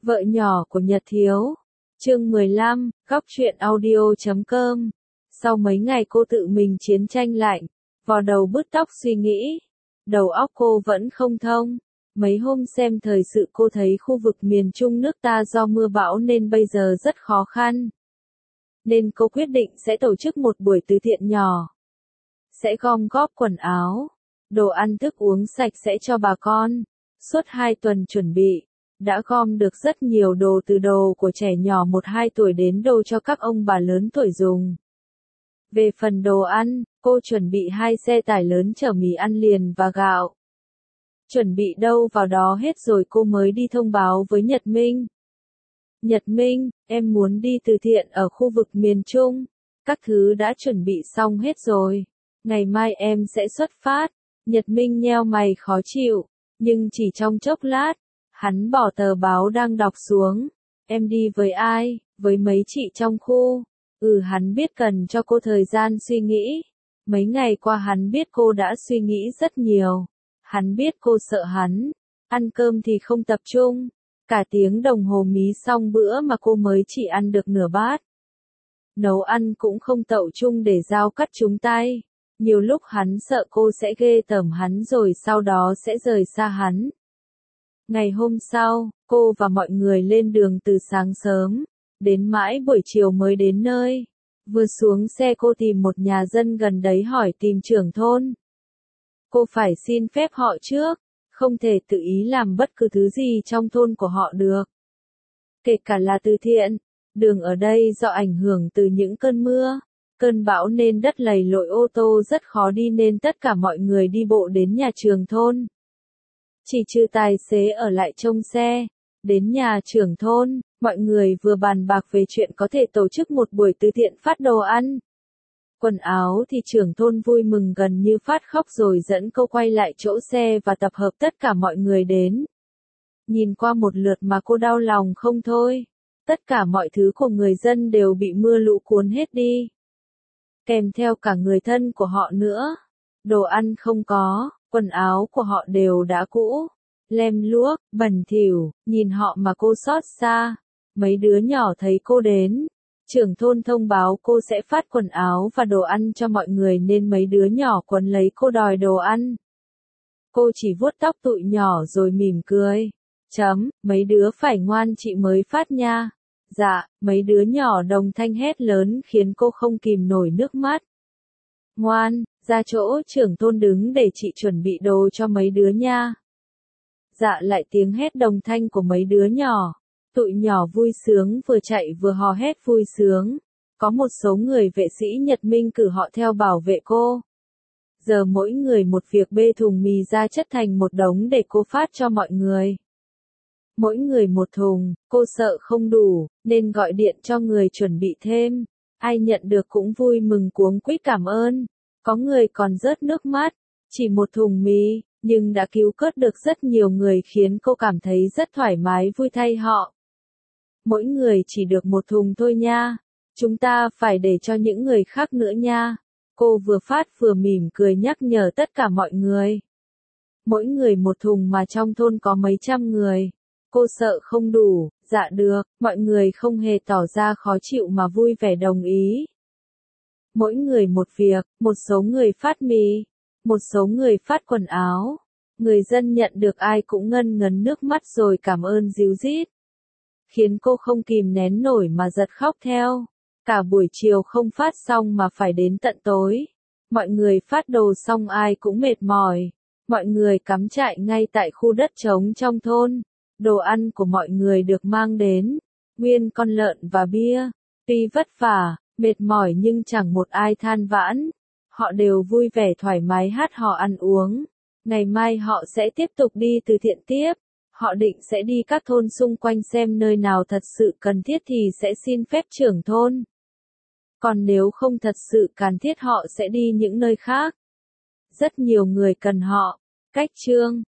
Vợ nhỏ của Nhật Thiếu. Chương 15, góc truyện audio.com. Sau mấy ngày cô tự mình chiến tranh lạnh, vò đầu bứt tóc suy nghĩ, đầu óc cô vẫn không thông. Mấy hôm xem thời sự cô thấy khu vực miền Trung nước ta do mưa bão nên bây giờ rất khó khăn. Nên cô quyết định sẽ tổ chức một buổi từ thiện nhỏ. Sẽ gom góp quần áo, đồ ăn thức uống sạch sẽ cho bà con. Suốt 2 tuần chuẩn bị, đã gom được rất nhiều đồ, từ đồ của trẻ nhỏ 1-2 tuổi đến đồ cho các ông bà lớn tuổi dùng. Về phần đồ ăn, cô chuẩn bị 2 xe tải lớn chở mì ăn liền và gạo. Chuẩn bị đâu vào đó hết rồi cô mới đi thông báo với Nhật Minh. Nhật Minh, em muốn đi từ thiện ở khu vực miền Trung. Các thứ đã chuẩn bị xong hết rồi. Ngày mai em sẽ xuất phát. Nhật Minh nheo mày khó chịu, nhưng chỉ trong chốc lát, hắn bỏ tờ báo đang đọc xuống. Em đi với ai? Với mấy chị trong khu. Hắn biết cần cho cô thời gian suy nghĩ. Mấy ngày qua hắn biết cô đã suy nghĩ rất nhiều. Hắn biết cô sợ hắn. Ăn cơm thì không tập trung. Cả tiếng đồng hồ mí xong bữa mà cô mới chỉ ăn được nửa bát. Nấu ăn cũng không tậu chung để dao cắt trúng tay. Nhiều lúc hắn sợ cô sẽ ghê tởm hắn rồi sau đó sẽ rời xa hắn. Ngày hôm sau, cô và mọi người lên đường từ sáng sớm, đến mãi buổi chiều mới đến nơi. Vừa xuống xe cô tìm một nhà dân gần đấy hỏi tìm trưởng thôn. Cô phải xin phép họ trước, không thể tự ý làm bất cứ thứ gì trong thôn của họ được. Kể cả là từ thiện, đường ở đây do ảnh hưởng từ những cơn mưa, cơn bão nên đất lầy lội, ô tô rất khó đi nên tất cả mọi người đi bộ đến nhà trưởng thôn. Chỉ trừ tài xế ở lại trông xe. Đến nhà trưởng thôn, mọi người vừa bàn bạc về chuyện có thể tổ chức một buổi từ thiện phát đồ ăn. Quần áo thì trưởng thôn vui mừng gần như phát khóc rồi dẫn cô quay lại chỗ xe và tập hợp tất cả mọi người đến. Nhìn qua một lượt mà cô đau lòng không thôi. Tất cả mọi thứ của người dân đều bị mưa lũ cuốn hết đi. Kèm theo cả người thân của họ nữa. Đồ ăn không có, quần áo của họ đều đã cũ, lem luốc, bẩn thỉu, nhìn họ mà cô xót xa. Mấy đứa nhỏ thấy cô đến, trưởng thôn thông báo cô sẽ phát quần áo và đồ ăn cho mọi người nên mấy đứa nhỏ quấn lấy cô đòi đồ ăn. Cô chỉ vuốt tóc tụi nhỏ rồi mỉm cười. Mấy đứa phải ngoan chị mới phát nha. Dạ, mấy đứa nhỏ đồng thanh hét lớn khiến cô không kìm nổi nước mắt. Ngoan, ra chỗ trưởng thôn đứng để chị chuẩn bị đồ cho mấy đứa nha. Dạ, lại tiếng hét đồng thanh của mấy đứa nhỏ. Tụi nhỏ vui sướng vừa chạy vừa hò hét vui sướng. Có một số người vệ sĩ Nhật Minh cử họ theo bảo vệ cô. Giờ mỗi người một việc bê thùng mì ra chất thành một đống để cô phát cho mọi người. Mỗi người một thùng, cô sợ không đủ, nên gọi điện cho người chuẩn bị thêm. Ai nhận được cũng vui mừng cuống quýt cảm ơn. Có người còn rớt nước mắt. Chỉ một thùng mì, nhưng đã cứu cớt được rất nhiều người khiến cô cảm thấy rất thoải mái vui thay họ. Mỗi người chỉ được một thùng thôi nha. Chúng ta phải để cho những người khác nữa nha. Cô vừa phát vừa mỉm cười nhắc nhở tất cả mọi người. Mỗi người một thùng mà trong thôn có mấy trăm người. Cô sợ không đủ, dạ được, mọi người không hề tỏ ra khó chịu mà vui vẻ đồng ý. Mỗi người một việc, một số người phát mì, một số người phát quần áo. Người dân nhận được ai cũng ngân ngấn nước mắt rồi cảm ơn ríu rít. Khiến cô không kìm nén nổi mà giật khóc theo. Cả buổi chiều không phát xong mà phải đến tận tối. Mọi người phát đồ xong ai cũng mệt mỏi. Mọi người cắm trại ngay tại khu đất trống trong thôn. Đồ ăn của mọi người được mang đến. Nguyên con lợn và bia. Tuy vất vả, mệt mỏi nhưng chẳng một ai than vãn. Họ đều vui vẻ thoải mái hát hò ăn uống. Ngày mai họ sẽ tiếp tục đi từ thiện tiếp. Họ định sẽ đi các thôn xung quanh xem nơi nào thật sự cần thiết thì sẽ xin phép trưởng thôn. Còn nếu không thật sự cần thiết họ sẽ đi những nơi khác. Rất nhiều người cần họ. Cách chương